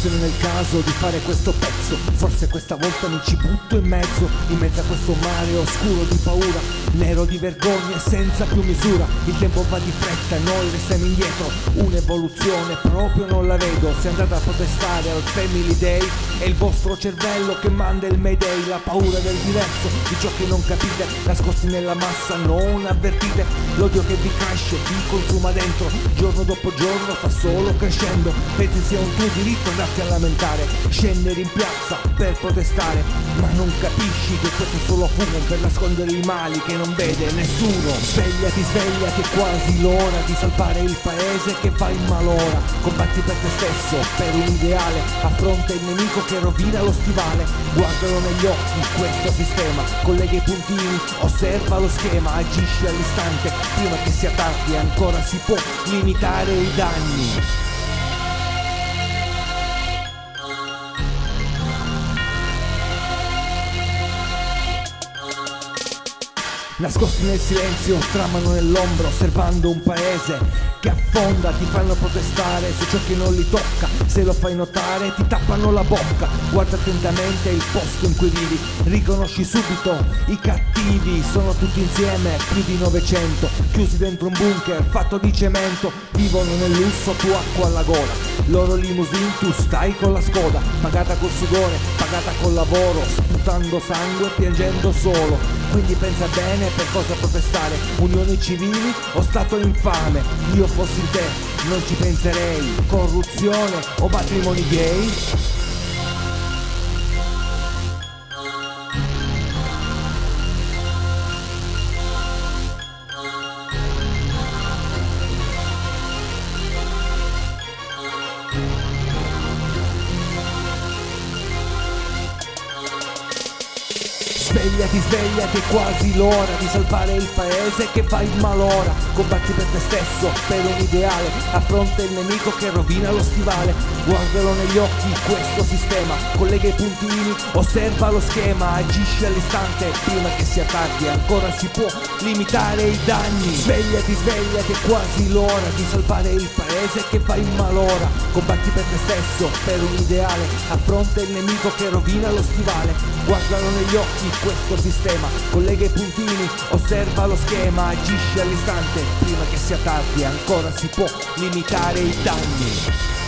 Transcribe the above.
Forse non è il caso di fare questo pezzo, forse questa volta mi ci butto in mezzo a questo mare oscuro di paura, nero di vergogna senza più misura. Il tempo va di fretta e noi restiamo indietro, un'evoluzione proprio non la vedo. Se andate a protestare al Family Day è il vostro cervello che manda il Mayday. La paura del diverso, di ciò che non capite, nascosti nella massa non avvertite. L'odio che vi cresce, vi consuma dentro, giorno dopo giorno sta solo crescendo. Pensi sia un tuo diritto andarti a lamentare, scendere in piazza per protestare, ma non capisci che questo è solo fumo per nascondere i mali che non vede nessuno. Svegliati, svegliati, è quasi l'ora di salvare il paese che va in malora. Combatti per te stesso, per un ideale, affronta il nemico che rovina lo stivale. Guardalo negli occhi questo sistema, collega i puntini, osserva lo schema, agisci all'istante prima che sia tardi, ancora si può limitare i danni. Nascosti nel silenzio, tramano nell'ombra, osservando un paese che affonda, ti fanno protestare su ciò che non li tocca. Se lo fai notare ti tappano la bocca. Guarda attentamente il posto in cui vivi, riconosci subito i cattivi. Sono tutti insieme, più di 900, chiusi dentro un bunker fatto di cemento. Vivono nel lusso, tu acqua alla gola, loro limousine, tu stai con la Skoda. Pagata col sudore, pagata col lavoro, sputando sangue, piangendo solo. Quindi pensa bene per cosa protestare, unioni civili o stato infame. Io fossi in te non ci penserei, corruzione o matrimoni gay. Svegliati, svegliati, è quasi l'ora di salvare il paese che va in malora. Combatti per te stesso, per un ideale, affronta il nemico che rovina lo stivale. Guardalo negli occhi questo sistema, collega i puntini, osserva lo schema, agisci all'istante prima che sia tardi, ancora si può limitare i danni. Svegliati, svegliati, è quasi l'ora di salvare il paese che va in malora. Combatti per te stesso, per un ideale, affronta il nemico che rovina lo stivale. Guardalo negli occhi questo sistema, collega i puntini, osserva lo schema, agisci all'istante prima che sia tardi, ancora si può limitare i danni.